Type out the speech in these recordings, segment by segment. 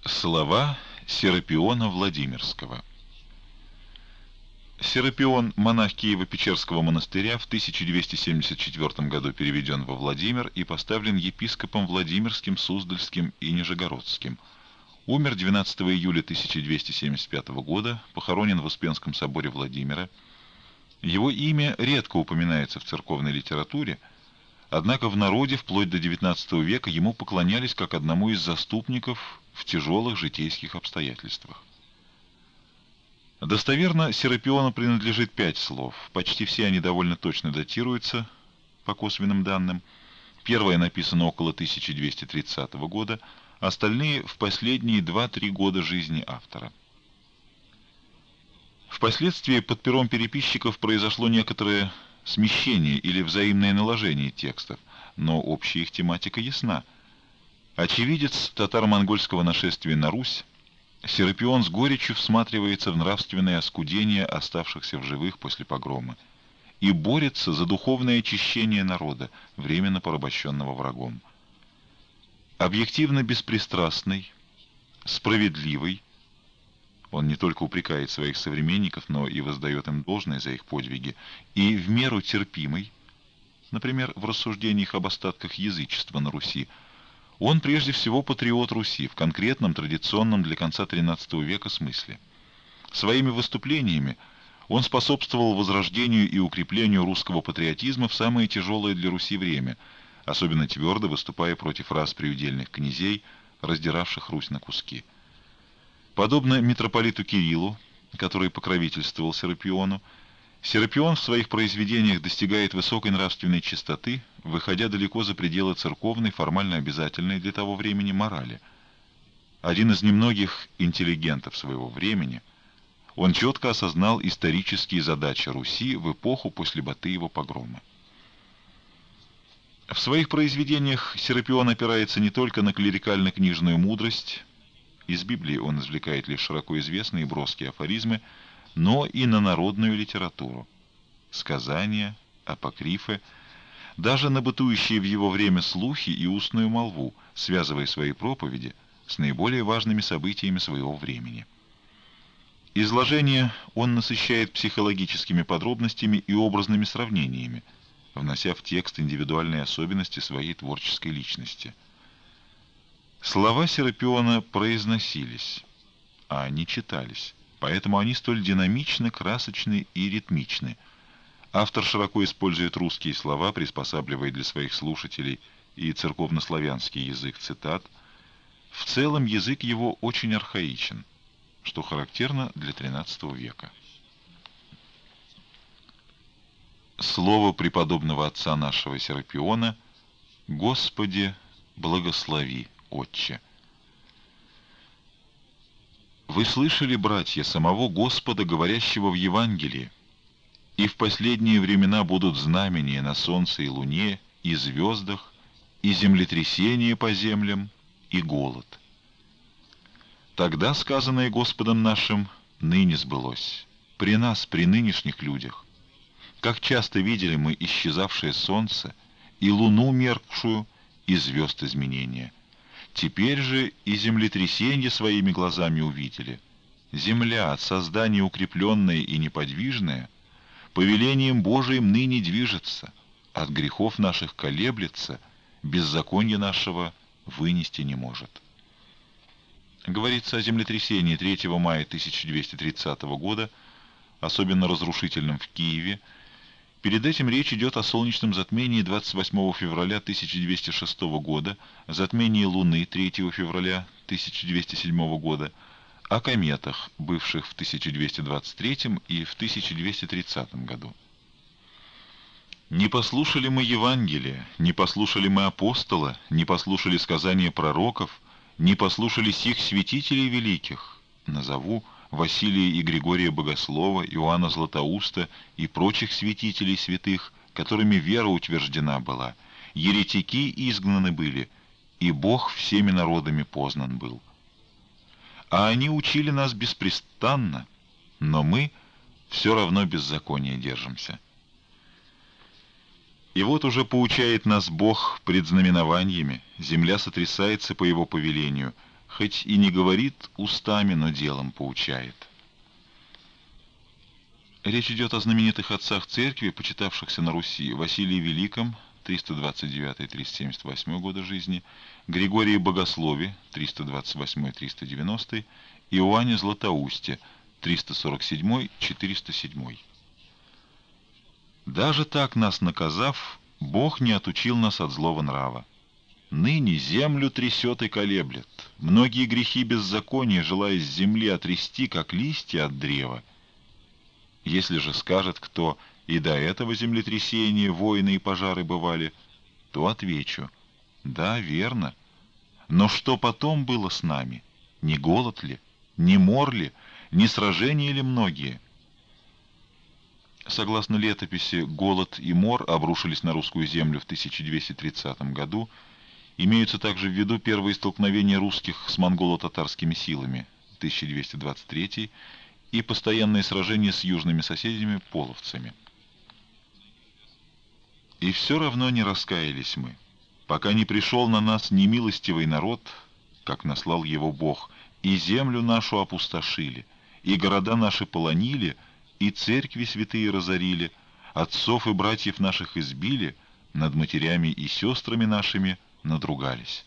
Слова Серапиона Владимирского. Серапион, монах Киево-Печерского монастыря, в 1274 году переведен во Владимир и поставлен епископом Владимирским, Суздальским и Нижегородским. Умер 12 июля 1275 года, похоронен в Успенском соборе Владимира. Его имя редко упоминается в церковной литературе, однако в народе вплоть до XIX века ему поклонялись как одному из заступников в тяжелых житейских обстоятельствах. Достоверно Серапиону принадлежит 5 слов. Почти все они довольно точно датируются по косвенным данным. Первое написано около 1230 года, остальные в последние 2-3 года жизни автора. Впоследствии под пером переписчиков произошло некоторое смещение или взаимное наложение текстов, но общая их тематика ясна. Очевидец татаро-монгольского нашествия на Русь, Серапион с горечью всматривается в нравственное оскудение оставшихся в живых после погрома и борется за духовное очищение народа, временно порабощенного врагом. Объективно беспристрастный, справедливый, он не только упрекает своих современников, но и воздает им должное за их подвиги, и в меру терпимый, например, в рассуждениях об остатках язычества на Руси, он прежде всего патриот Руси в конкретном, традиционном для конца XIII века смысле. Своими выступлениями он способствовал возрождению и укреплению русского патриотизма в самое тяжелое для Руси время, особенно твердо выступая против распри удельных князей, раздиравших Русь на куски. Подобно митрополиту Кириллу, который покровительствовал Серапиону, Серапион в своих произведениях достигает высокой нравственной чистоты, выходя далеко за пределы церковной, формально обязательной для того времени морали. Один из немногих интеллигентов своего времени, он четко осознал исторические задачи Руси в эпоху после Батыева погрома. В своих произведениях Серапион опирается не только на клерикально-книжную мудрость, из Библии он извлекает лишь широко известные броские афоризмы, но и на народную литературу, сказания, апокрифы, даже на бытующие в его время слухи и устную молву, связывая свои проповеди с наиболее важными событиями своего времени. Изложение он насыщает психологическими подробностями и образными сравнениями, внося в текст индивидуальные особенности своей творческой личности. Слова Серапиона произносились, а не читались, поэтому они столь динамичны, красочны и ритмичны. Автор широко использует русские слова, приспосабливая для своих слушателей и церковнославянский язык цитат. В целом язык его очень архаичен, что характерно для XIII века. Слово преподобного отца нашего Серапиона: «Господи, благослови, Отче». Вы слышали, братья, самого Господа, говорящего в Евангелии: «И в последние времена будут знамения на солнце и луне, и звездах, и землетрясения по землям, и голод». Тогда сказанное Господом нашим ныне сбылось, при нас, при нынешних людях. Как часто видели мы исчезавшее солнце, и луну меркшую, и звезд изменения. Теперь же и землетрясенье своими глазами увидели. Земля, от создания укрепленная и неподвижная, повелением Божиим ныне движется, от грехов наших колеблется, беззаконие нашего вынести не может. Говорится о землетрясении 3 мая 1230 года, особенно разрушительном в Киеве. Перед этим речь идет о солнечном затмении 28 февраля 1206 года, затмении Луны 3 февраля 1207 года, о кометах, бывших в 1223 и в 1230 году. «Не послушали мы Евангелия, не послушали мы апостола, не послушали сказания пророков, не послушали сих святителей великих, назову Василия и Григория Богослова, Иоанна Златоуста и прочих святителей святых, которыми вера утверждена была, еретики изгнаны были, и Бог всеми народами познан был. А они учили нас беспрестанно, но мы все равно беззакония держимся. И вот уже поучает нас Бог предзнаменованиями, земля сотрясается по Его повелению, хоть и не говорит устами, но делом поучает. Речь идет о знаменитых отцах церкви, почитавшихся на Руси: Василии Великом, 329-378 года жизни, Григории Богослове, 328-390, Иоанне Златоусте, 347-407. Даже так нас наказав, Бог не отучил нас от злого нрава. Ныне землю трясет и колеблет. Многие грехи беззакония, желая с земли отрясти, как листья от древа. Если же скажет кто: и до этого землетрясения, войны и пожары бывали, то отвечу: да, верно. Но что потом было с нами? Не голод ли? Не мор ли? Не сражения ли многие? Согласно летописи, голод и мор обрушились на русскую землю в 1230 году. Имеются также в виду первые столкновения русских с монголо-татарскими силами, 1223, и постоянные сражения с южными соседями, половцами. И все равно не раскаялись мы, пока не пришел на нас немилостивый народ, как наслал его Бог, и землю нашу опустошили, и города наши полонили, и церкви святые разорили, отцов и братьев наших избили, над матерями и сестрами нашими надругались.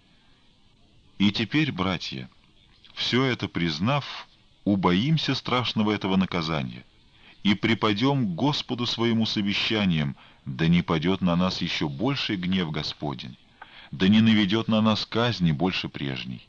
И теперь, братья, все это признав, убоимся страшного этого наказания и припадем к Господу своему совещанием, да не падет на нас еще больший гнев Господень, да не наведет на нас казни больше прежней.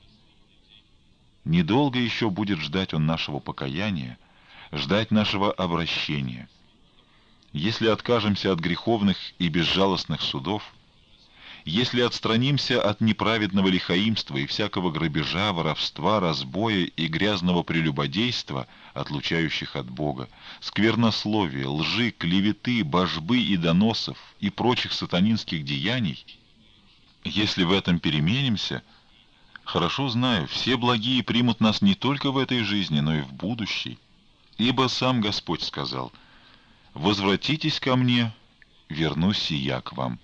Недолго еще будет ждать Он нашего покаяния, ждать нашего обращения. Если откажемся от греховных и безжалостных судов, если отстранимся от неправедного лихаимства и всякого грабежа, воровства, разбоя и грязного прелюбодейства, отлучающих от Бога, сквернословия, лжи, клеветы, божбы и доносов и прочих сатанинских деяний, если в этом переменимся, хорошо знаю, все благие примут нас не только в этой жизни, но и в будущей. Ибо сам Господь сказал: «Возвратитесь ко мне, вернусь и я к вам».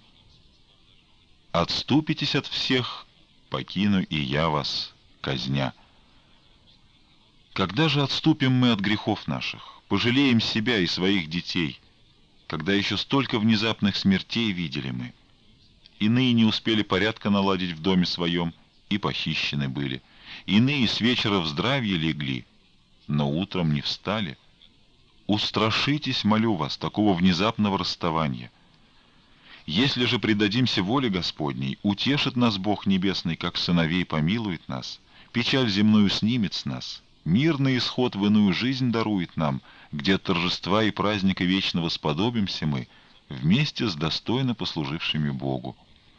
Отступитесь от всех, покину и я вас, казня. Когда же отступим мы от грехов наших, пожалеем себя и своих детей, когда еще столько внезапных смертей видели мы? Иные не успели порядка наладить в доме своем, и похищены были. Иные с вечера в здравье легли, но утром не встали. Устрашитесь, молю вас, такого внезапного расставания. Если же предадимся воле Господней, утешит нас Бог Небесный, как сыновей помилует нас, печаль земную снимет с нас, мирный исход в иную жизнь дарует нам, где торжества и праздника вечного сподобимся мы, вместе с достойно послужившими Богу.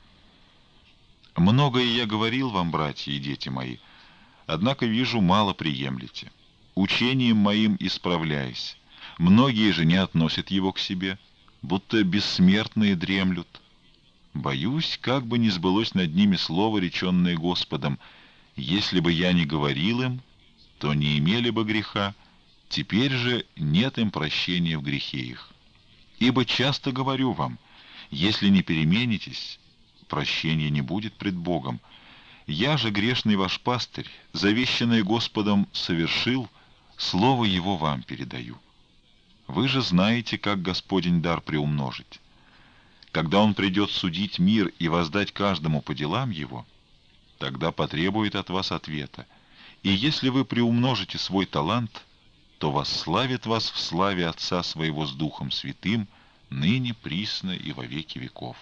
Многое я говорил вам, братья и дети мои, однако, вижу, мало приемлете. Учением моим исправляясь, многие же не относят его к себе, будто бессмертные дремлют. Боюсь, как бы не сбылось над ними слово, реченное Господом: «Если бы я не говорил им, то не имели бы греха, теперь же нет им прощения в грехе их. Ибо часто говорю вам, если не переменитесь, прощения не будет пред Богом. Я же, грешный ваш пастырь, завещанное Господом совершил, слово Его вам передаю. Вы же знаете, как Господень дар приумножить. Когда Он придет судить мир и воздать каждому по делам его, тогда потребует от вас ответа. И если вы приумножите свой талант, то восславит вас в славе Отца Своего с Духом Святым, ныне, присно и во веки веков».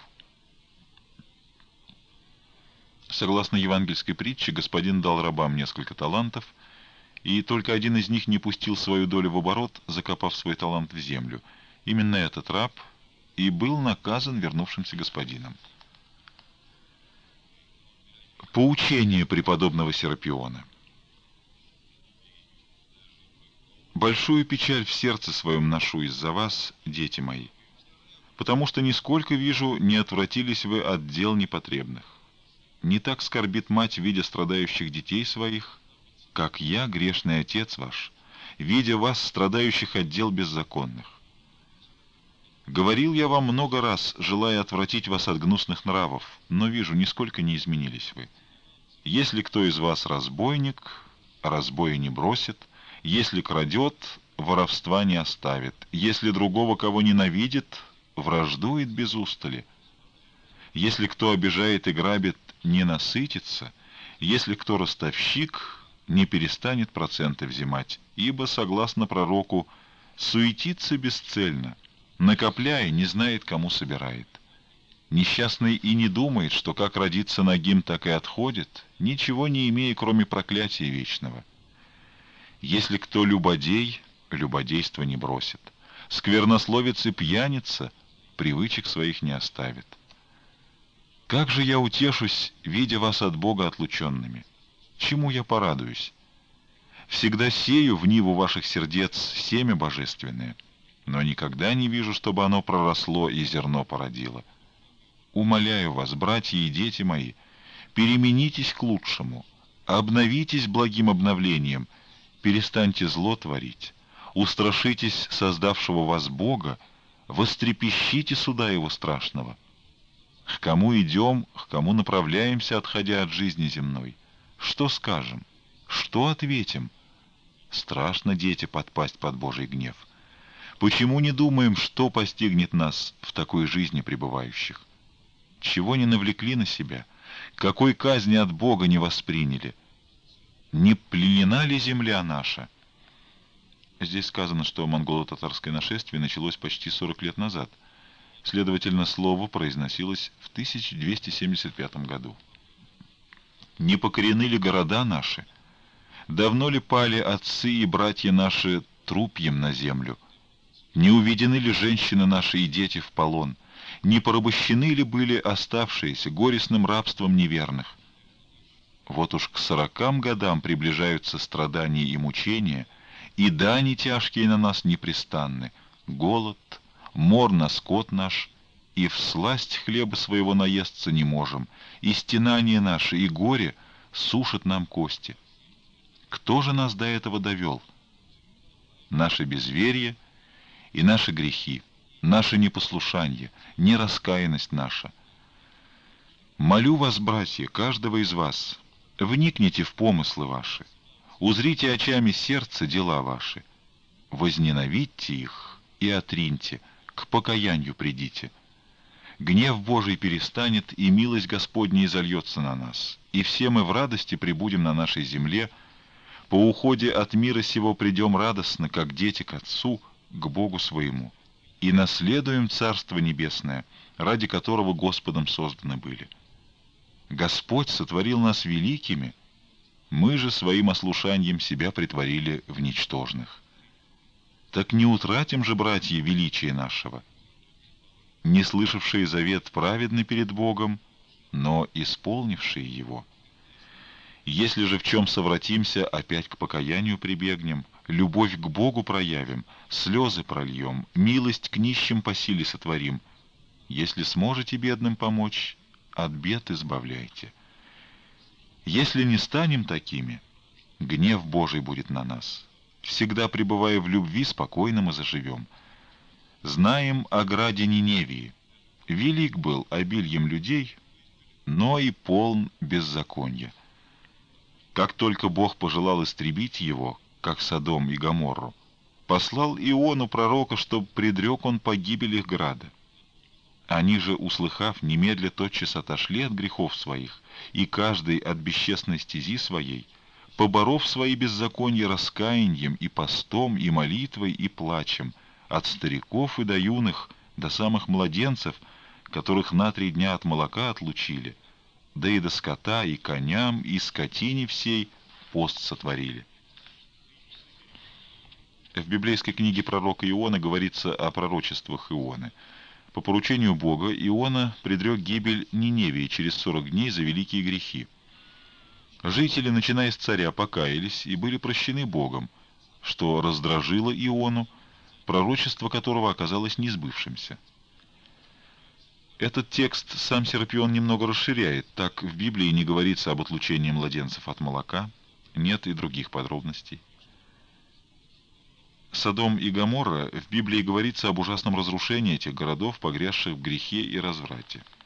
Согласно евангельской притче, Господин дал рабам несколько талантов, и только один из них не пустил свою долю в оборот, закопав свой талант в землю. Именно этот раб и был наказан вернувшимся господином. Поучение преподобного Серапиона. «Большую печаль в сердце своем ношу из-за вас, дети мои, потому что нисколько, вижу, не отвратились вы от дел непотребных. Не так скорбит мать, видя страдающих детей своих, как я, грешный отец ваш, видя вас, страдающих от дел беззаконных. Говорил я вам много раз, желая отвратить вас от гнусных нравов, но вижу, нисколько не изменились вы. Если кто из вас разбойник, разбоя не бросит, если крадет, воровства не оставит, если другого кого ненавидит, враждует без устали. Если кто обижает и грабит, не насытится, если кто ростовщик, не перестанет проценты взимать, ибо, согласно пророку, суетится бесцельно, накопляя, не знает, кому собирает. Несчастный и не думает, что как родится нагим, так и отходит, ничего не имея, кроме проклятия вечного. Если кто любодей, любодейство не бросит, сквернословец и пьяница привычек своих не оставит. Как же я утешусь, видя вас от Бога отлученными? Чему я порадуюсь? Всегда сею в ниву ваших сердец семя божественное, но никогда не вижу, чтобы оно проросло и зерно породило. Умоляю вас, братья и дети мои, переменитесь к лучшему, обновитесь благим обновлением, перестаньте зло творить, устрашитесь создавшего вас Бога, вострепещите суда его страшного. К кому идем, к кому направляемся, отходя от жизни земной? Что скажем? Что ответим? Страшно, дети, подпасть под Божий гнев. Почему не думаем, что постигнет нас в такой жизни пребывающих? Чего не навлекли на себя? Какой казни от Бога не восприняли? Не пленена ли земля наша? Здесь сказано, что монголо-татарское нашествие началось почти 40 лет назад. Следовательно, слово произносилось в 1275 году. Не покорены ли города наши? Давно ли пали отцы и братья наши трупьем на землю? Не уведены ли женщины наши и дети в полон? Не порабощены ли были оставшиеся горестным рабством неверных? Вот уж к 40 годам приближаются страдания и мучения, и дани тяжкие на нас непрестанны, голод, мор на скот наш, и всласть хлеба своего наесться не можем, и стенания наши, и горе сушат нам кости. Кто же нас до этого довел? Наше безверие и наши грехи, наше непослушание, нераскаянность наша. Молю вас, братья, каждого из вас, вникните в помыслы ваши, узрите очами сердца дела ваши, возненавидьте их и отриньте, к покаянию придите. Гнев Божий перестанет, и милость Господня изольется на нас, и все мы в радости пребудем на нашей земле. По уходе от мира сего придем радостно, как дети к Отцу, к Богу своему, и наследуем Царство Небесное, ради которого Господом созданы были. Господь сотворил нас великими, мы же своим ослушанием себя претворили в ничтожных. Так не утратим же, братья, величие нашего. Не слышавшие завет праведны перед Богом, но исполнившие его. Если же в чем совратимся, опять к покаянию прибегнем, любовь к Богу проявим, слезы прольем, милость к нищим по силе сотворим. Если сможете бедным помочь, от бед избавляйте. Если не станем такими, гнев Божий будет на нас. Всегда пребывая в любви, спокойно мы заживем. Знаем о граде Ниневии. Велик был обильем людей, но и полн беззаконья. Как только Бог пожелал истребить его, как Содом и Гоморру, послал Иону пророка, чтоб предрек он погибель их града. Они же, услыхав, немедля тотчас отошли от грехов своих, и каждый от бесчестной стези своей, поборов свои беззакония раскаянием и постом, и молитвой, и плачем, от стариков и до юных, до самых младенцев, которых на 3 дня от молока отлучили, да и до скота, и коням, и скотине всей пост сотворили. В библейской книге пророка Иона говорится о пророчествах Ионы. По поручению Бога Иона предрек гибель Ниневии через 40 дней за великие грехи. Жители, начиная с царя, покаялись и были прощены Богом, что раздражило Иону, пророчество которого оказалось несбывшимся. Этот текст сам Серапион немного расширяет, так в Библии не говорится об отлучении младенцев от молока, нет и других подробностей. Содом и Гоморра в Библии говорится об ужасном разрушении этих городов, погрязших в грехе и разврате.